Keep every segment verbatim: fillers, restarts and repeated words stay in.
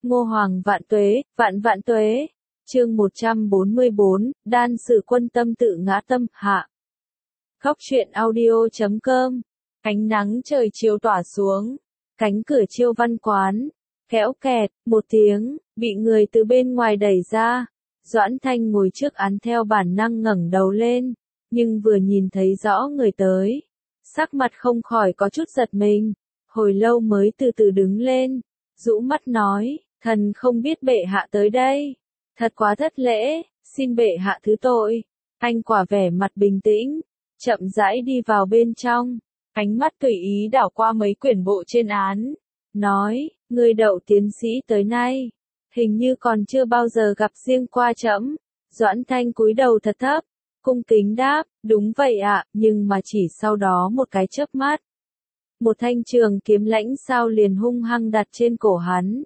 Ngô Hoàng vạn tuế, vạn vạn tuế. Chương một trăm bốn mươi bốn, đan sử quân tâm tự ngã tâm hạ. Khóc chuyện audio chấm com. Ánh nắng trời chiều tỏa xuống, cánh cửa Chiêu Văn quán, kéo kẹt, một tiếng, bị người từ bên ngoài đẩy ra. Doãn Thanh ngồi trước án theo bản năng ngẩng đầu lên, nhưng vừa nhìn thấy rõ người tới, sắc mặt không khỏi có chút giật mình, hồi lâu mới từ từ đứng lên, rũ mắt nói, thần không biết bệ hạ tới đây, thật quá thất lễ, xin bệ hạ thứ tội. Anh quả vẻ mặt bình tĩnh, chậm rãi đi vào bên trong, ánh mắt tùy ý đảo qua mấy quyển bộ trên án, nói, người đậu tiến sĩ tới nay, hình như còn chưa bao giờ gặp riêng qua trẫm. Doãn Thanh cúi đầu thật thấp, cung kính đáp, đúng vậy ạ, nhưng mà chỉ sau đó một cái chớp mắt, một thanh trường kiếm lãnh sao liền hung hăng đặt trên cổ hắn.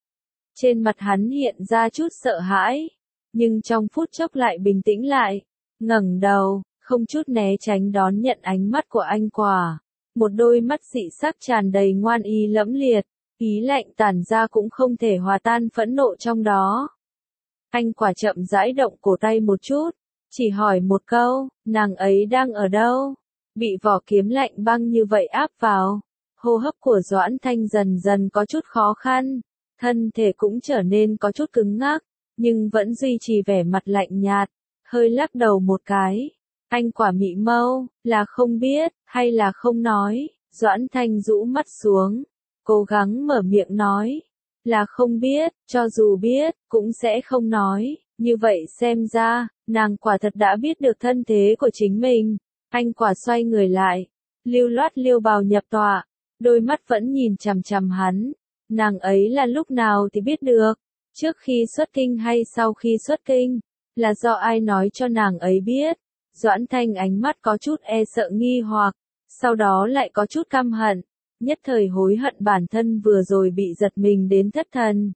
Trên mặt hắn hiện ra chút sợ hãi, nhưng trong phút chốc lại bình tĩnh lại, ngẩng đầu, không chút né tránh đón nhận ánh mắt của anh quả. Một đôi mắt dị sắc tràn đầy ngoan ý lẫm liệt, ý lạnh tản ra cũng không thể hòa tan phẫn nộ trong đó. Anh quả chậm rãi động cổ tay một chút, chỉ hỏi một câu, nàng ấy đang ở đâu? Bị vỏ kiếm lạnh băng như vậy áp vào, hô hấp của Doãn Thanh dần dần có chút khó khăn, thân thể cũng trở nên có chút cứng ngắc, nhưng vẫn duy trì vẻ mặt lạnh nhạt, hơi lắc đầu một cái. Anh quả mị mâu, là không biết, hay là không nói? Doãn Thanh rũ mắt xuống, cố gắng mở miệng nói, là không biết, cho dù biết, cũng sẽ không nói. Như vậy xem ra, nàng quả thật đã biết được thân thế của chính mình. Anh quả xoay người lại, lưu loát liêu bào nhập tọa, đôi mắt vẫn nhìn chằm chằm hắn. Nàng ấy là lúc nào thì biết được, trước khi xuất kinh hay sau khi xuất kinh, là do ai nói cho nàng ấy biết. Doãn Thanh ánh mắt có chút e sợ nghi hoặc, sau đó lại có chút căm hận, nhất thời hối hận bản thân vừa rồi bị giật mình đến thất thần.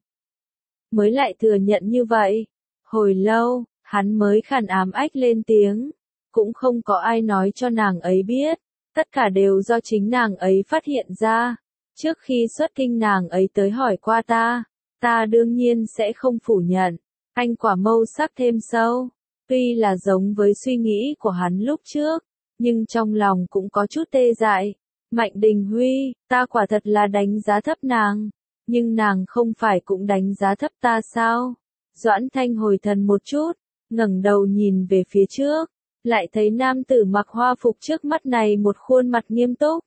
Mới lại thừa nhận như vậy, hồi lâu, hắn mới khàn ám ách lên tiếng, cũng không có ai nói cho nàng ấy biết, tất cả đều do chính nàng ấy phát hiện ra. Trước khi xuất kinh nàng ấy tới hỏi qua ta, ta đương nhiên sẽ không phủ nhận. Anh quả mâu sắc thêm sâu, tuy là giống với suy nghĩ của hắn lúc trước, nhưng trong lòng cũng có chút tê dại. Mạnh Đình Huy, ta quả thật là đánh giá thấp nàng, nhưng nàng không phải cũng đánh giá thấp ta sao? Doãn Thanh hồi thần một chút, ngẩng đầu nhìn về phía trước, lại thấy nam tử mặc hoa phục trước mắt này một khuôn mặt nghiêm túc.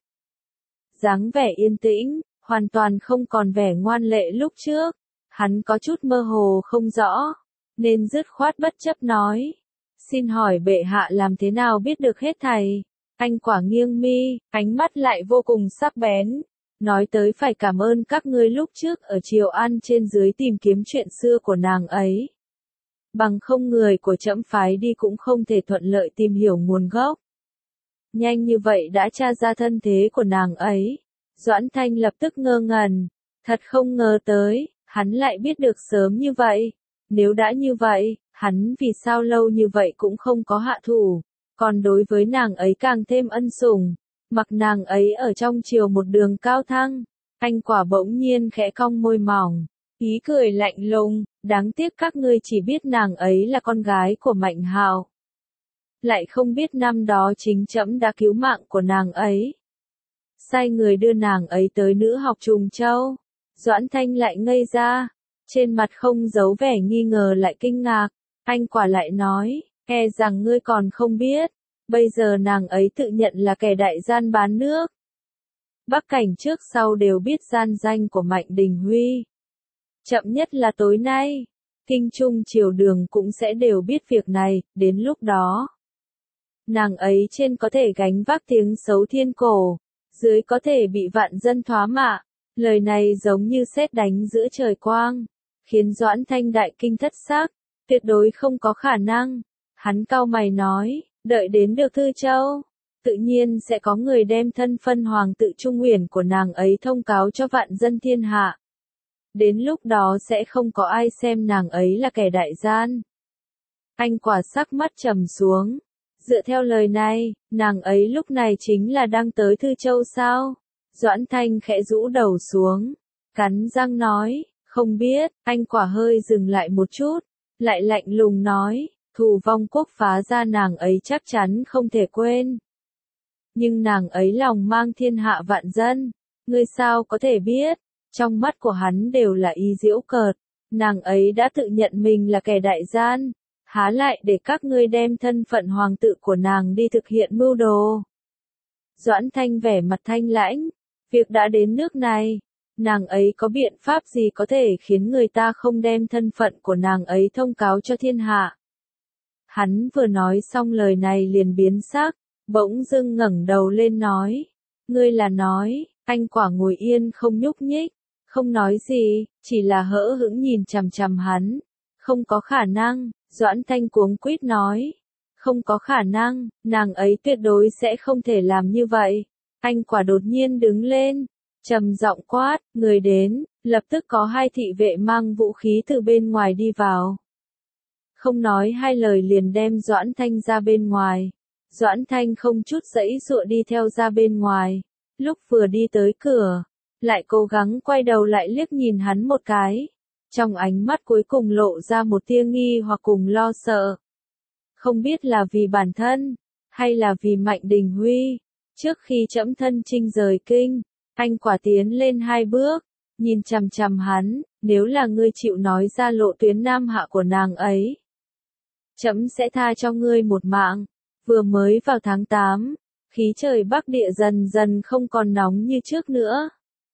Dáng vẻ yên tĩnh, hoàn toàn không còn vẻ ngoan lệ lúc trước, hắn có chút mơ hồ không rõ, nên dứt khoát bất chấp nói, xin hỏi bệ hạ làm thế nào biết được hết thảy? Anh quả nghiêng mi, ánh mắt lại vô cùng sắc bén, nói tới phải cảm ơn các ngươi lúc trước ở Triều An trên dưới tìm kiếm chuyện xưa của nàng ấy. Bằng không người của trẫm phái đi cũng không thể thuận lợi tìm hiểu nguồn gốc. Nhanh như vậy đã tra ra thân thế của nàng ấy. Doãn Thanh lập tức ngơ ngẩn, thật không ngờ tới, hắn lại biết được sớm như vậy. Nếu đã như vậy, hắn vì sao lâu như vậy cũng không có hạ thủ, còn đối với nàng ấy càng thêm ân sủng, mặc nàng ấy ở trong triều một đường cao thăng. Anh quả bỗng nhiên khẽ cong môi mỏng, ý cười lạnh lùng, đáng tiếc các ngươi chỉ biết nàng ấy là con gái của Mạnh Hạo, lại không biết năm đó chính trẫm đã cứu mạng của nàng ấy, sai người đưa nàng ấy tới nữ học Trùng Châu. Doãn Thanh lại ngây ra, trên mặt không giấu vẻ nghi ngờ lại kinh ngạc. Anh quả lại nói, e rằng ngươi còn không biết, bây giờ nàng ấy tự nhận là kẻ đại gian bán nước. Bắc cảnh trước sau đều biết gian danh của Mạnh Đình Huy. Chậm nhất là tối nay, kinh trung triều đường cũng sẽ đều biết việc này, đến lúc đó. Nàng ấy trên có thể gánh vác tiếng xấu thiên cổ, dưới có thể bị vạn dân thoá mạ. Lời này giống như sét đánh giữa trời quang, khiến Doãn Thanh đại kinh thất sắc, tuyệt đối không có khả năng. Hắn cau mày nói, đợi đến được Thư Châu, tự nhiên sẽ có người đem thân phân hoàng tự Trung Uyển của nàng ấy thông cáo cho vạn dân thiên hạ. Đến lúc đó sẽ không có ai xem nàng ấy là kẻ đại gian. Anh quả sắc mắt trầm xuống. Dựa theo lời này, nàng ấy lúc này chính là đang tới Thư Châu sao? Doãn Thanh khẽ rũ đầu xuống, cắn răng nói, Không biết, anh quả hơi dừng lại một chút, lại lạnh lùng nói, thù vong quốc phá ra nàng ấy chắc chắn không thể quên. Nhưng nàng ấy lòng mang thiên hạ vạn dân, ngươi sao có thể biết, trong mắt của hắn đều là ý giễu cợt, nàng ấy đã tự nhận mình là kẻ đại gian, há lại để các ngươi đem thân phận hoàng tử của nàng đi thực hiện mưu đồ. Doãn Thanh vẻ mặt thanh lãnh, việc đã đến nước này, nàng ấy có biện pháp gì có thể khiến người ta không đem thân phận của nàng ấy thông cáo cho thiên hạ. Hắn vừa nói xong lời này liền biến sắc, bỗng dưng ngẩng đầu lên nói, ngươi là nói, anh quả ngồi yên không nhúc nhích, không nói gì, chỉ là hỡ hững nhìn chằm chằm hắn, không có khả năng, Doãn Thanh cuống quýt nói, không có khả năng, nàng ấy tuyệt đối sẽ không thể làm như vậy. Anh quả đột nhiên đứng lên, trầm giọng quát, người đến, lập tức có hai thị vệ mang vũ khí từ bên ngoài đi vào. Không nói hai lời liền đem Doãn Thanh ra bên ngoài. Doãn Thanh không chút giãy giụa đi theo ra bên ngoài. Lúc vừa đi tới cửa, lại cố gắng quay đầu lại liếc nhìn hắn một cái. Trong ánh mắt cuối cùng lộ ra một tia nghi hoặc cùng lo sợ. Không biết là vì bản thân, hay là vì Mạnh Đình Huy. Trước khi trẫm thân chinh rời kinh, anh quả tiến lên hai bước, nhìn chằm chằm hắn, nếu là ngươi chịu nói ra lộ tuyến nam hạ của nàng ấy. Trẫm sẽ tha cho ngươi một mạng. Vừa mới vào tháng tám, khí trời Bắc Địa dần dần không còn nóng như trước nữa.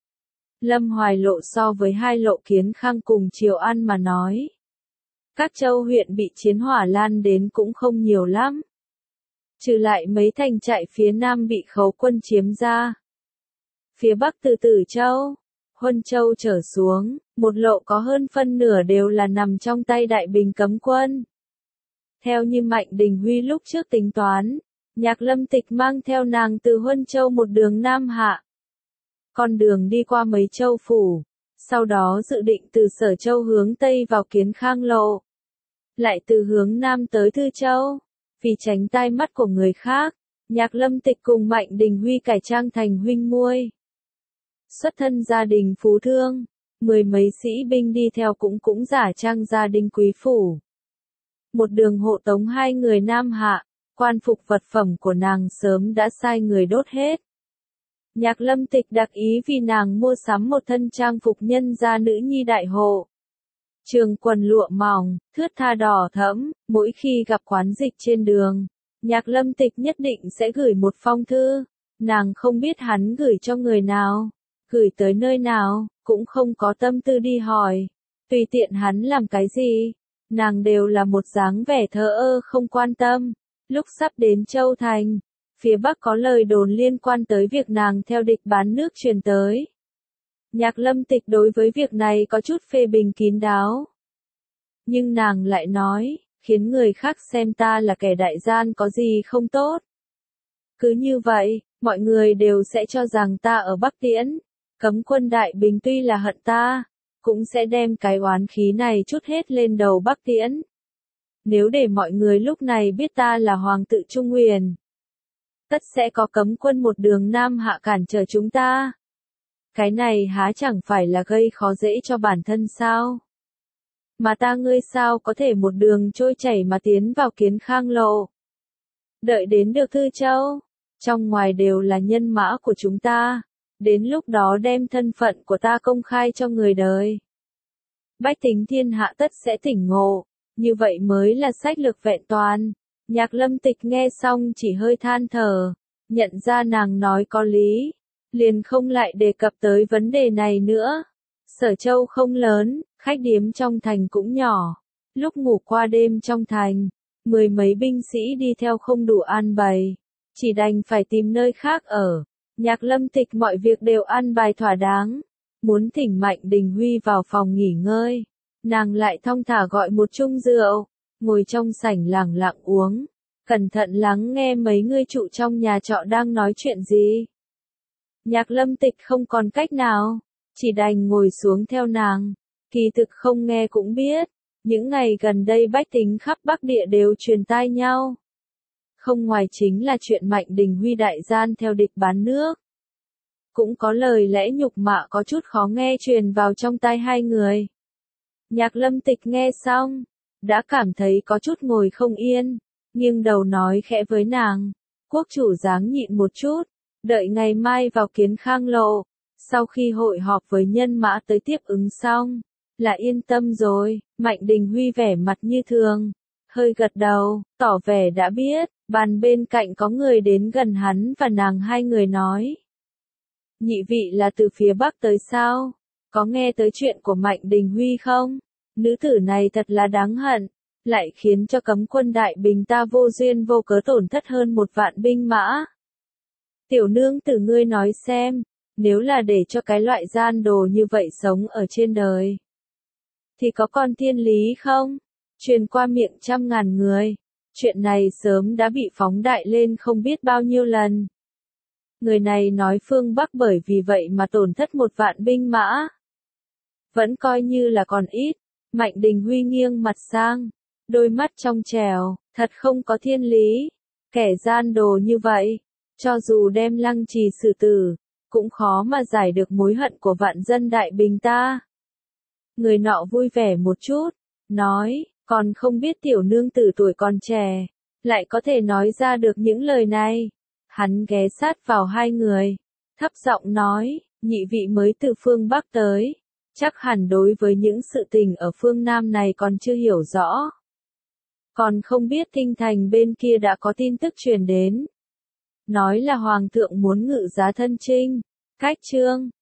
Lâm Hoài Lộ so với hai Lộ Kiến Khang cùng Triều An mà nói. Các châu huyện bị chiến hỏa lan đến cũng không nhiều lắm. Trừ lại mấy thành trại phía nam bị khấu quân chiếm ra. Phía bắc từ Tử Châu, Huân Châu trở xuống, một lộ có hơn phân nửa đều là nằm trong tay Đại Bình cấm quân. Theo như Mạnh Đình Huy lúc trước tính toán, Nhạc Lâm Tịch mang theo nàng từ Huân Châu một đường nam hạ. Con đường đi qua mấy châu phủ, sau đó dự định từ Sở Châu hướng Tây vào Kiến Khang Lộ. Lại từ hướng Nam tới Thư Châu. Vì tránh tai mắt của người khác, Nhạc Lâm Tịch cùng Mạnh Đình Huy cải trang thành huynh muội. Xuất thân gia đình phú thương, mười mấy sĩ binh đi theo cũng cũng giả trang gia đình quý phủ. Một đường hộ tống hai người nam hạ, quan phục vật phẩm của nàng sớm đã sai người đốt hết. Nhạc Lâm Tịch đặc ý vì nàng mua sắm một thân trang phục nhân gia nữ nhi đại hộ. Trường quần lụa mỏng, thướt tha đỏ thẫm, mỗi khi gặp quán dịch trên đường, Nhạc Lâm Tịch nhất định sẽ gửi một phong thư. Nàng không biết hắn gửi cho người nào, gửi tới nơi nào, cũng không có tâm tư đi hỏi. Tùy tiện hắn làm cái gì, nàng đều là một dáng vẻ thờ ơ không quan tâm. Lúc sắp đến Châu Thành, phía Bắc có lời đồn liên quan tới việc nàng theo địch bán nước truyền tới. Nhạc Lâm Tịch đối với việc này có chút phê bình kín đáo. Nhưng nàng lại nói, khiến người khác xem ta là kẻ đại gian có gì không tốt. Cứ như vậy, mọi người đều sẽ cho rằng ta ở Bắc Tiễn, cấm quân Đại Bình tuy là hận ta, cũng sẽ đem cái oán khí này trút hết lên đầu Bắc Tiễn. Nếu để mọi người lúc này biết ta là Hoàng tự Trung Nguyên, tất sẽ có cấm quân một đường nam hạ cản trở chúng ta. Cái này há chẳng phải là gây khó dễ cho bản thân sao? Mà ta ngươi sao có thể một đường trôi chảy mà tiến vào Kiến Khang Lộ? Đợi đến được Thư Châu, trong ngoài đều là nhân mã của chúng ta, đến lúc đó đem thân phận của ta công khai cho người đời. Bách tính thiên hạ tất sẽ tỉnh ngộ, như vậy mới là sách lược vẹn toàn. Nhạc Lâm Tịch nghe xong chỉ hơi than thở, nhận ra nàng nói có lý, liền không lại đề cập tới vấn đề này nữa. Sở Châu không lớn, khách điếm trong thành cũng nhỏ. Lúc ngủ qua đêm trong thành, mười mấy binh sĩ đi theo không đủ an bày, chỉ đành phải tìm nơi khác ở. Nhạc Lâm Tịch mọi việc đều an bài thỏa đáng, muốn thỉnh Mạnh Đình Huy vào phòng nghỉ ngơi. Nàng lại thong thả gọi một chung rượu, ngồi trong sảnh lẳng lặng uống, cẩn thận lắng nghe mấy người trụ trong nhà trọ đang nói chuyện gì. Nhạc Lâm Tịch không còn cách nào, chỉ đành ngồi xuống theo nàng. Kỳ thực không nghe cũng biết, những ngày gần đây bách tính khắp Bắc Địa đều truyền tai nhau. Không ngoài chính là chuyện Mạnh Đình Huy đại gian theo địch bán nước. cũng có lời lẽ nhục mạ có chút khó nghe truyền vào trong tai hai người. Nhạc Lâm Tịch nghe xong, đã cảm thấy có chút ngồi không yên, nghiêng đầu nói khẽ với nàng, quốc chủ dáng nhịn một chút, đợi ngày mai vào Kiến Khang Lộ, sau khi hội họp với nhân mã tới tiếp ứng xong, là yên tâm rồi. Mạnh Đình Huy vẻ mặt như thường, hơi gật đầu, tỏ vẻ đã biết. Bàn bên cạnh có người đến gần hắn và nàng hai người nói, nhị vị là từ phía Bắc tới sao? Có nghe tới chuyện của Mạnh Đình Huy không? Nữ tử này thật là đáng hận, lại khiến cho cấm quân Đại Bình ta vô duyên vô cớ tổn thất hơn một vạn binh mã. Tiểu nương tử ngươi nói xem, nếu là để cho cái loại gian đồ như vậy sống ở trên đời, thì có còn thiên lý không? Truyền qua miệng trăm ngàn người, chuyện này sớm đã bị phóng đại lên không biết bao nhiêu lần. Người này nói phương Bắc bởi vì vậy mà tổn thất một vạn binh mã. Vẫn coi như là còn ít. Mạnh Đình Huy nghiêng mặt sang, đôi mắt trong trèo, thật không có thiên lý. Kẻ gian đồ như vậy, cho dù đem Lăng Trì xử tử, cũng khó mà giải được mối hận của vạn dân Đại Bình ta. Người nọ vui vẻ một chút, nói, còn không biết tiểu nương tử tuổi còn trẻ, lại có thể nói ra được những lời này. Hắn ghé sát vào hai người, thấp giọng nói, nhị vị mới từ phương Bắc tới, chắc hẳn đối với những sự tình ở phương Nam này còn chưa hiểu rõ. Còn không biết Kinh Thành bên kia đã có tin tức truyền đến. Nói là Hoàng thượng muốn ngự giá thân chinh, cách trương,